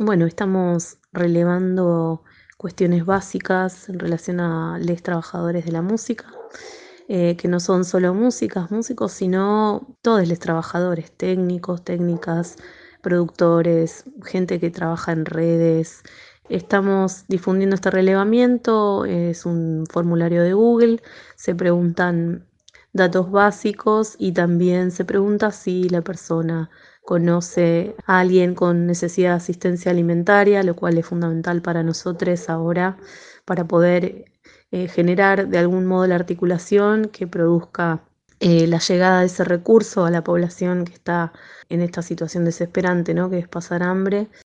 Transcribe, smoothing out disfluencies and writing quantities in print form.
Bueno, estamos relevando cuestiones básicas en relación a los trabajadores de la música, que no son solo músicos, sino todos los trabajadores, técnicos, técnicas, productores, gente que trabaja en redes. Estamos difundiendo este relevamiento, es un formulario de Google, se preguntan datos básicos y también se pregunta si la persona conoce a alguien con necesidad de asistencia alimentaria, lo cual es fundamental para nosotros ahora, para poder generar de algún modo la articulación que produzca la llegada de ese recurso a la población que está en esta situación desesperante, ¿no? Que es pasar hambre.